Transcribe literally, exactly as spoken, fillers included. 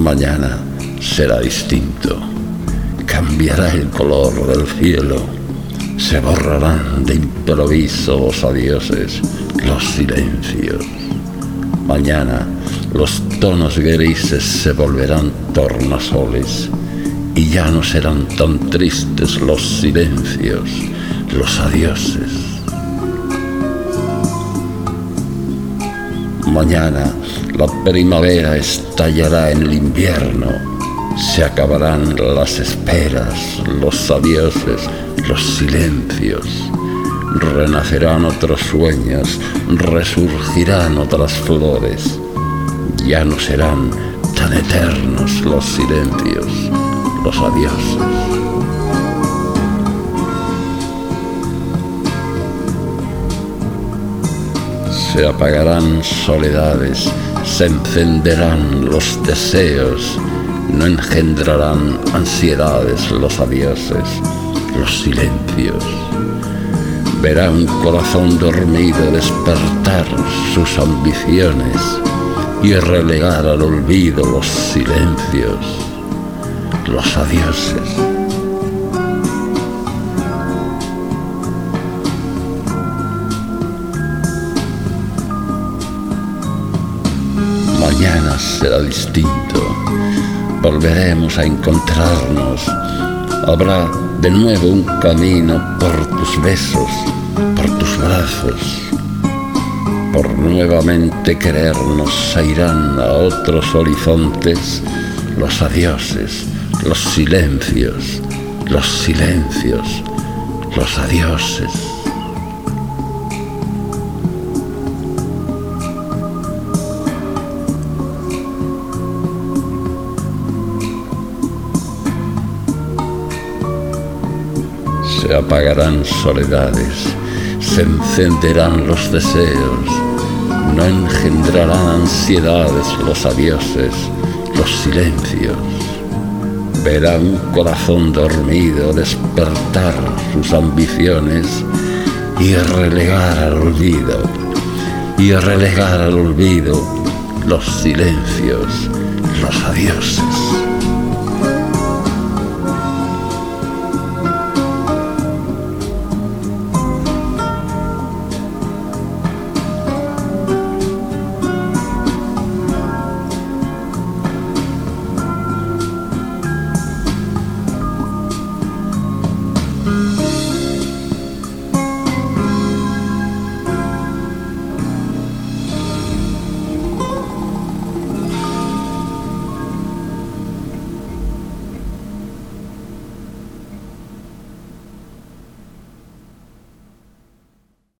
Mañana será distinto. Cambiará el color del cielo. Se borrarán de improviso los adioses, los silencios. Mañana los tonos grises se volverán tornasoles y ya no serán tan tristes los silencios, los adioses. Mañana la primavera estallará en el invierno. Se acabarán las esperas, los adioses, los silencios. Renacerán otros sueños, resurgirán otras flores. Ya no serán tan eternos los silencios, los adioses. Se apagarán soledades, se encenderán los deseos, no engendrarán ansiedades los adioses, los silencios. Verá un corazón dormido despertar sus ambiciones y relegar al olvido los silencios, los adioses. Mañana será distinto, volveremos a encontrarnos, habrá de nuevo un camino por tus besos, por tus brazos, por nuevamente querernos se irán a otros horizontes los adioses, los silencios, los silencios, los adioses. Se apagarán soledades, se encenderán los deseos, no engendrarán ansiedades los adioses, los silencios. Verá un corazón dormido despertar sus ambiciones y relegar al olvido, y relegar al olvido los silencios, los adioses.